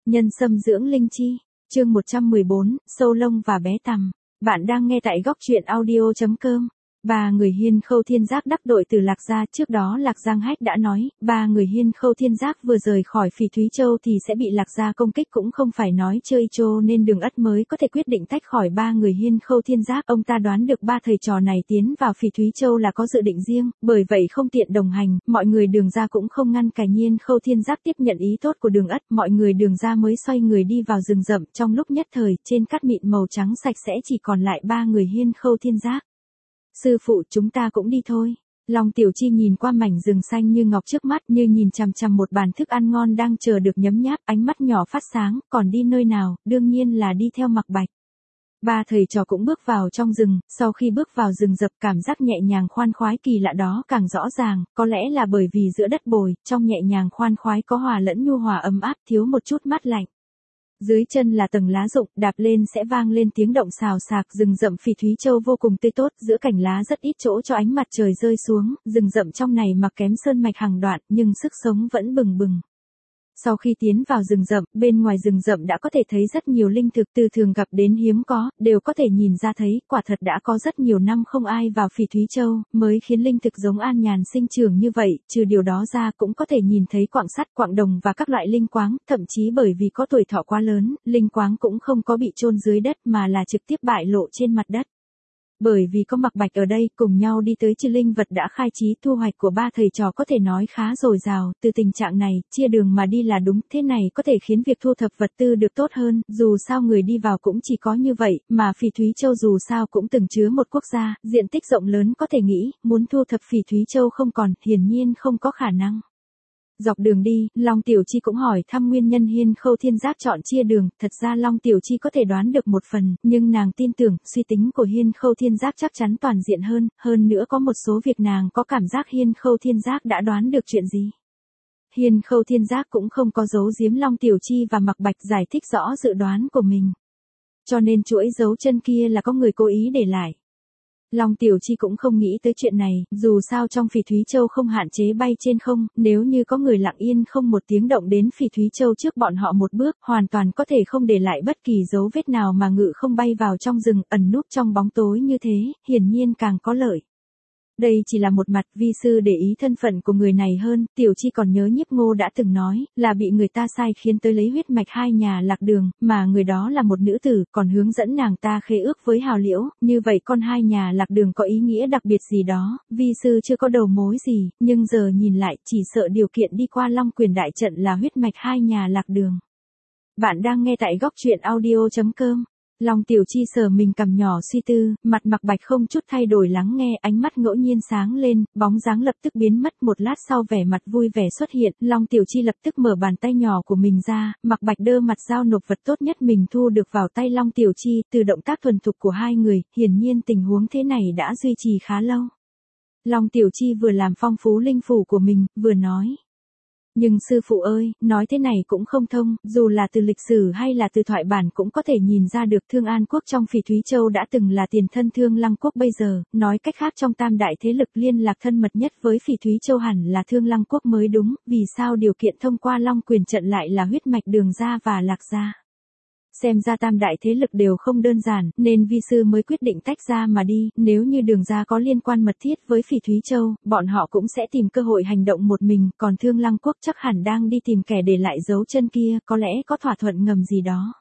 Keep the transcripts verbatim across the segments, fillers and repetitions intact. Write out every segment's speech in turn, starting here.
Nhân sâm dưỡng linh chi, chương một trăm mười bốn, sâu lông và bé tằm. Bạn đang nghe tại góc truyện audio chấm com. Ba người Hiên Khâu Thiên Giác đắc đội từ Lạc Gia. Trước đó Lạc Giang Hách đã nói, ba người Hiên Khâu Thiên Giác vừa rời khỏi Phỉ Thúy Châu thì sẽ bị Lạc Gia công kích, cũng không phải nói chơi trô nên Đường Ất mới có thể quyết định tách khỏi ba người Hiên Khâu Thiên Giác. Ông ta đoán được ba thầy trò này tiến vào Phỉ Thúy Châu là có dự định riêng, bởi vậy không tiện đồng hành. Mọi người Đường gia cũng không ngăn cản Hiên Khâu Thiên Giác tiếp nhận ý tốt của Đường Ất. Mọi người Đường gia mới xoay người đi vào rừng rậm. Trong lúc nhất thời, trên cát mịn màu trắng sạch sẽ chỉ còn lại ba người Hiên Khâu Thiên Giác. Sư phụ, chúng ta cũng đi thôi. Long Tiểu Chi nhìn qua mảnh rừng xanh như ngọc trước mắt, như nhìn chằm chằm một bàn thức ăn ngon đang chờ được nhấm nháp, ánh mắt nhỏ phát sáng. Còn đi nơi nào? Đương nhiên là đi theo Mạc Bạch. Ba thầy trò cũng bước vào trong rừng. Sau khi bước vào rừng rậm, cảm giác nhẹ nhàng khoan khoái kỳ lạ đó càng rõ ràng. Có lẽ là bởi vì giữa đất bồi, trong nhẹ nhàng khoan khoái có hòa lẫn nhu hòa ấm áp, thiếu một chút mát lạnh. Dưới chân là tầng lá rụng, đạp lên sẽ vang lên tiếng động xào xạc. Rừng rậm Phỉ Thúy Châu vô cùng tươi tốt, giữa cành lá rất ít chỗ cho ánh mặt trời rơi xuống. Rừng rậm trong này mặc kém sơn mạch hàng đoạn, nhưng sức sống vẫn bừng bừng. Sau khi tiến vào rừng rậm, bên ngoài rừng rậm đã có thể thấy rất nhiều linh thực, từ thường gặp đến hiếm có, đều có thể nhìn ra thấy, quả thật đã có rất nhiều năm không ai vào Phỉ Thúy Châu, mới khiến linh thực giống an nhàn sinh trưởng như vậy. Trừ điều đó ra cũng có thể nhìn thấy quặng sắt, quặng đồng và các loại linh quáng, thậm chí bởi vì có tuổi thọ quá lớn, linh quáng cũng không có bị chôn dưới đất mà là trực tiếp bại lộ trên mặt đất. Bởi vì có Mạc Bạch ở đây, cùng nhau đi tới trừ linh vật đã khai trí, thu hoạch của ba thầy trò có thể nói khá dồi dào. Từ tình trạng này, chia đường mà đi là đúng, thế này có thể khiến việc thu thập vật tư được tốt hơn. Dù sao người đi vào cũng chỉ có như vậy, mà Phỉ Thúy Châu dù sao cũng từng chứa một quốc gia, diện tích rộng lớn, có thể nghĩ, muốn thu thập Phỉ Thúy Châu không còn, hiển nhiên không có khả năng. Dọc đường đi, Long Tiểu Chi cũng hỏi thăm nguyên nhân Hiên Khâu Thiên Giác chọn chia đường. Thật ra Long Tiểu Chi có thể đoán được một phần, nhưng nàng tin tưởng, suy tính của Hiên Khâu Thiên Giác chắc chắn toàn diện hơn. Hơn nữa có một số việc nàng có cảm giác Hiên Khâu Thiên Giác đã đoán được chuyện gì. Hiên Khâu Thiên Giác cũng không có giấu giếm Long Tiểu Chi và Mạc Bạch, giải thích rõ dự đoán của mình. Cho nên chuỗi dấu chân kia là có người cố ý để lại. Long Tiểu Chi cũng không nghĩ tới chuyện này, dù sao trong Phỉ Thúy Châu không hạn chế bay trên không, nếu như có người lặng yên không một tiếng động đến Phỉ Thúy Châu trước bọn họ một bước, hoàn toàn có thể không để lại bất kỳ dấu vết nào mà ngự không bay vào trong rừng, ẩn núp trong bóng tối như thế, hiển nhiên càng có lợi. Đây chỉ là một mặt, vi sư để ý thân phận của người này hơn. Tiểu Chi còn nhớ Nhiếp Ngô đã từng nói, là bị người ta sai khiến tới lấy huyết mạch hai nhà Lạc Đường, mà người đó là một nữ tử, còn hướng dẫn nàng ta khế ước với Hào Liễu, như vậy con hai nhà Lạc Đường có ý nghĩa đặc biệt gì đó, vi sư chưa có đầu mối gì, nhưng giờ nhìn lại, chỉ sợ điều kiện đi qua Long Quyền đại trận là huyết mạch hai nhà Lạc Đường. Bạn đang nghe tại góc truyện audio chấm com. Long Tiểu Chi sờ mình cằm nhỏ suy tư, mặt Mạc Bạch không chút thay đổi lắng nghe, ánh mắt ngẫu nhiên sáng lên, bóng dáng lập tức biến mất. Một lát sau vẻ mặt vui vẻ xuất hiện, Long Tiểu Chi lập tức mở bàn tay nhỏ của mình ra, Mạc Bạch đơ mặt giao nộp vật tốt nhất mình thu được vào tay Long Tiểu Chi. Từ động tác thuần thục của hai người, hiển nhiên tình huống thế này đã duy trì khá lâu. Long Tiểu Chi vừa làm phong phú linh phủ của mình, vừa nói. Nhưng sư phụ ơi, nói thế này cũng không thông, dù là từ lịch sử hay là từ thoại bản cũng có thể nhìn ra được Thương An Quốc trong Phỉ Thúy Châu đã từng là tiền thân Thương Lăng Quốc bây giờ, nói cách khác trong tam đại thế lực liên lạc thân mật nhất với Phỉ Thúy Châu hẳn là Thương Lăng Quốc mới đúng, vì sao điều kiện thông qua Long Quyền trận lại là huyết mạch Đường gia và Lạc gia. Xem ra tam đại thế lực đều không đơn giản, nên vi sư mới quyết định tách ra mà đi. Nếu như Đường gia có liên quan mật thiết với Phỉ Thúy Châu, bọn họ cũng sẽ tìm cơ hội hành động một mình, còn Thương Lăng Quốc chắc hẳn đang đi tìm kẻ để lại dấu chân kia, có lẽ có thỏa thuận ngầm gì đó.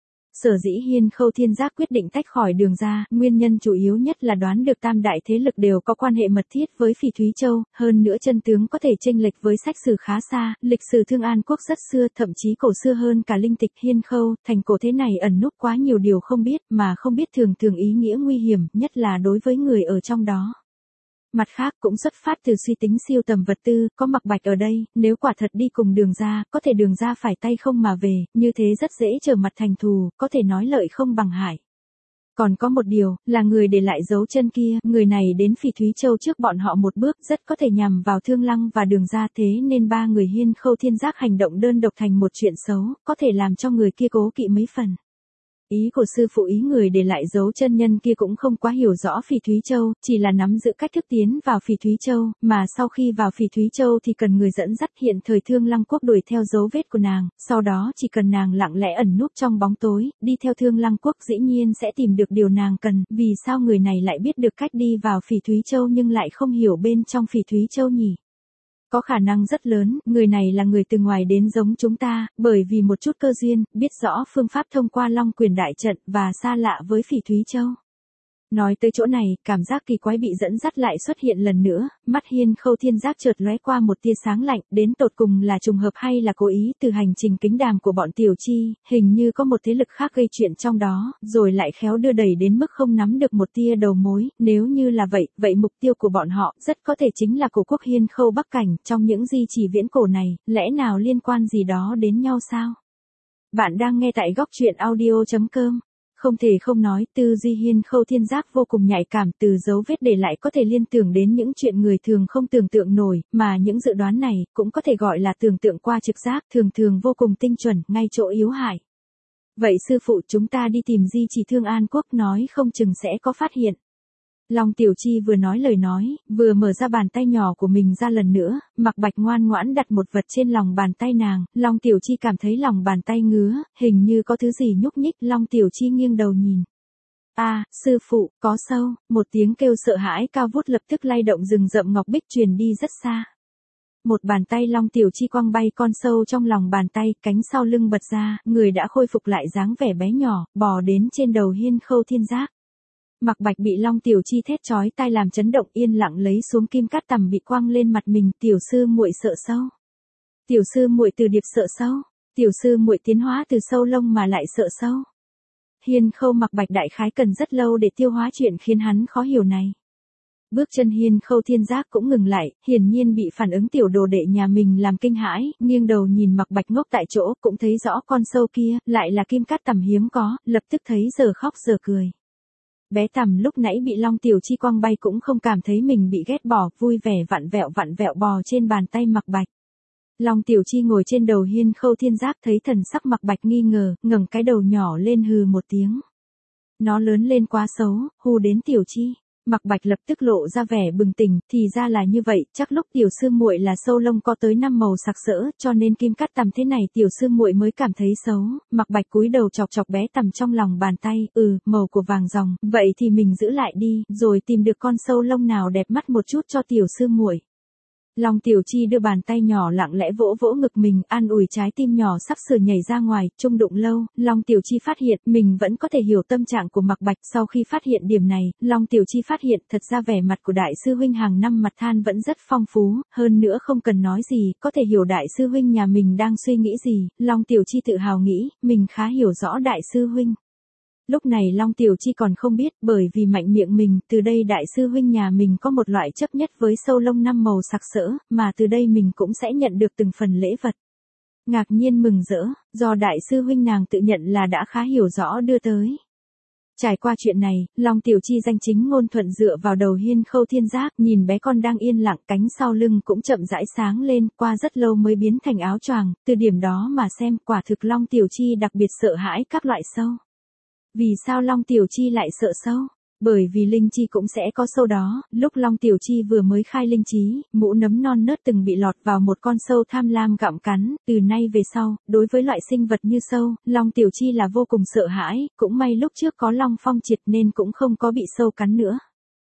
Sở dĩ Hiên Khâu Thiên Giác quyết định tách khỏi Đường gia, nguyên nhân chủ yếu nhất là đoán được tam đại thế lực đều có quan hệ mật thiết với Phỉ Thúy Châu, hơn nữa chân tướng có thể chênh lệch với sách sử khá xa, lịch sử Thương An Quốc rất xưa, thậm chí cổ xưa hơn cả linh tịch. Hiên Khâu, thành cổ thế này ẩn núp quá nhiều điều không biết, mà không biết thường thường ý nghĩa nguy hiểm, nhất là đối với người ở trong đó. Mặt khác cũng xuất phát từ suy tính siêu tầm vật tư, có Mạc Bạch ở đây, nếu quả thật đi cùng Đường gia, có thể Đường gia phải tay không mà về, như thế rất dễ trở mặt thành thù, có thể nói lợi không bằng hại. Còn có một điều, là người để lại dấu chân kia, người này đến Phỉ Thúy Châu trước bọn họ một bước, rất có thể nhằm vào Thương Lăng và Đường gia, thế nên ba người Hiên Khâu Thiên Giác hành động đơn độc thành một chuyện xấu, có thể làm cho người kia cố kỵ mấy phần. Ý của sư phụ ý người để lại dấu chân nhân kia cũng không quá hiểu rõ Phỉ Thúy Châu, chỉ là nắm giữ cách thức tiến vào Phỉ Thúy Châu, mà sau khi vào Phỉ Thúy Châu thì cần người dẫn dắt. Hiện thời Thương Lăng Quốc đuổi theo dấu vết của nàng, sau đó chỉ cần nàng lặng lẽ ẩn núp trong bóng tối, đi theo Thương Lăng Quốc dĩ nhiên sẽ tìm được điều nàng cần. Vì sao người này lại biết được cách đi vào Phỉ Thúy Châu nhưng lại không hiểu bên trong Phỉ Thúy Châu nhỉ? Có khả năng rất lớn, người này là người từ ngoài đến giống chúng ta, bởi vì một chút cơ duyên, biết rõ phương pháp thông qua Long Quyền Đại Trận và xa lạ với Phỉ Thúy Châu. Nói tới chỗ này, cảm giác kỳ quái bị dẫn dắt lại xuất hiện lần nữa, mắt Hiên Khâu Thiên Giác chợt lóe qua một tia sáng lạnh, đến tột cùng là trùng hợp hay là cố ý. Từ hành trình kính đàm của bọn Tiểu Chi, hình như có một thế lực khác gây chuyện trong đó, rồi lại khéo đưa đẩy đến mức không nắm được một tia đầu mối. Nếu như là vậy, vậy mục tiêu của bọn họ rất có thể chính là cổ quốc Hiên Khâu Bắc Cảnh. Trong những di chỉ viễn cổ này, lẽ nào liên quan gì đó đến nhau sao? Bạn đang nghe tại góc truyện audio chấm com. Không thể không nói, tư duy Hiên Khâu Thiên Giác vô cùng nhạy cảm, từ dấu vết để lại có thể liên tưởng đến những chuyện người thường không tưởng tượng nổi, mà những dự đoán này cũng có thể gọi là tưởng tượng qua trực giác, thường thường vô cùng tinh chuẩn, ngay chỗ yếu hại. Vậy sư phụ, chúng ta đi tìm di chỉ Thương An Quốc, nói không chừng sẽ có phát hiện. Long Tiểu Chi vừa nói lời nói, vừa mở ra bàn tay nhỏ của mình ra lần nữa, Mạc Bạch ngoan ngoãn đặt một vật trên lòng bàn tay nàng. Long Tiểu Chi cảm thấy lòng bàn tay ngứa, hình như có thứ gì nhúc nhích. Long Tiểu Chi nghiêng đầu nhìn. A, à, sư phụ, có sâu. Một tiếng kêu sợ hãi cao vút lập tức lay động rừng rậm ngọc bích truyền đi rất xa. Một bàn tay Long Tiểu Chi quăng bay con sâu trong lòng bàn tay, cánh sau lưng bật ra, người đã khôi phục lại dáng vẻ bé nhỏ, bò đến trên đầu Hiên Khâu Thiên Giác. Mạc Bạch bị Long Tiểu Chi thét chói tai làm chấn động, yên lặng lấy xuống kim cát tằm bị quăng lên mặt mình. Tiểu sư muội sợ sâu. Tiểu sư muội từ điệp sợ sâu. Tiểu sư muội tiến hóa từ sâu lông mà lại sợ sâu. Hiên Khâu Mạc Bạch đại khái cần rất lâu để tiêu hóa chuyện khiến hắn khó hiểu này. Bước chân Hiên Khâu Thiên Giác cũng ngừng lại, hiển nhiên bị phản ứng tiểu đồ đệ nhà mình làm kinh hãi, nghiêng đầu nhìn Mạc Bạch ngốc tại chỗ, cũng thấy rõ con sâu kia lại là kim cát tằm hiếm có, lập tức thấy giờ khóc giờ cười. Bé Tằm lúc nãy bị Long Tiểu Chi quăng bay cũng không cảm thấy mình bị ghét bỏ, vui vẻ vặn vẹo vặn vẹo bò trên bàn tay Mạc Bạch. Long Tiểu Chi ngồi trên đầu Hiên Khâu Thiên Giác thấy thần sắc Mạc Bạch nghi ngờ, ngẩng cái đầu nhỏ lên hừ một tiếng. Nó lớn lên quá xấu, hù đến Tiểu Chi. Mạc Bạch lập tức lộ ra vẻ bừng tỉnh, thì ra là như vậy, chắc lúc tiểu sư muội là sâu lông có tới năm màu sặc sỡ, cho nên kim cát tằm thế này tiểu sư muội mới cảm thấy xấu. Mạc Bạch cúi đầu chọc chọc bé tằm trong lòng bàn tay, ừ, màu của vàng ròng, vậy thì mình giữ lại đi, rồi tìm được con sâu lông nào đẹp mắt một chút cho tiểu sư muội. Long Tiểu Chi đưa bàn tay nhỏ lặng lẽ vỗ vỗ ngực mình, an ủi trái tim nhỏ sắp sửa nhảy ra ngoài. Chung đụng lâu, Long Tiểu Chi phát hiện mình vẫn có thể hiểu tâm trạng của Mạc Bạch. Sau khi phát hiện điểm này, Long Tiểu Chi phát hiện thật ra vẻ mặt của đại sư huynh hàng năm mặt than vẫn rất phong phú, hơn nữa không cần nói gì, có thể hiểu đại sư huynh nhà mình đang suy nghĩ gì. Long Tiểu Chi tự hào nghĩ, mình khá hiểu rõ đại sư huynh. Lúc này Long Tiểu Chi còn không biết, bởi vì mạnh miệng mình, từ đây đại sư huynh nhà mình có một loại chấp nhất với sâu lông năm màu sặc sỡ, mà từ đây mình cũng sẽ nhận được từng phần lễ vật. Ngạc nhiên mừng rỡ, do đại sư huynh nàng tự nhận là đã khá hiểu rõ đưa tới. Trải qua chuyện này, Long Tiểu Chi danh chính ngôn thuận dựa vào đầu Hiên Khâu Thiên Giác, nhìn bé con đang yên lặng, cánh sau lưng cũng chậm rãi sáng lên, qua rất lâu mới biến thành áo choàng. Từ điểm đó mà xem, quả thực Long Tiểu Chi đặc biệt sợ hãi các loại sâu. Vì sao Long Tiểu Chi lại sợ sâu? Bởi vì linh chi cũng sẽ có sâu đó. Lúc Long Tiểu Chi vừa mới khai linh trí, mũ nấm non nớt từng bị lọt vào một con sâu tham lam gặm cắn. Từ nay về sau, đối với loại sinh vật như sâu, Long Tiểu Chi là vô cùng sợ hãi. Cũng may lúc trước có Long Phong triệt nên cũng không có bị sâu cắn nữa.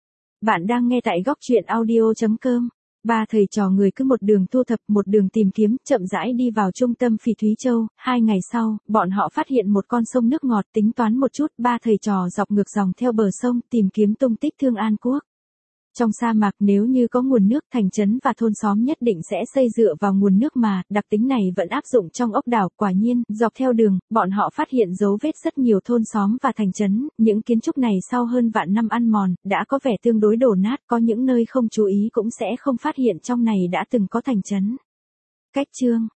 Bạn đang nghe tại góc truyện audio chấm com. Ba thầy trò người cứ một đường thu thập, một đường tìm kiếm, chậm rãi đi vào trung tâm Phỉ Thúy Châu. Hai ngày sau, bọn họ phát hiện một con sông nước ngọt. Tính toán một chút, ba thầy trò dọc ngược dòng theo bờ sông, tìm kiếm tung tích Thương An Quốc. Trong sa mạc nếu như có nguồn nước, thành trấn và thôn xóm nhất định sẽ xây dựa vào nguồn nước mà, đặc tính này vẫn áp dụng trong ốc đảo. Quả nhiên, dọc theo đường, bọn họ phát hiện dấu vết rất nhiều thôn xóm và thành trấn. Những kiến trúc này sau hơn vạn năm ăn mòn, đã có vẻ tương đối đổ nát, có những nơi không chú ý cũng sẽ không phát hiện trong này đã từng có thành trấn. Cách chương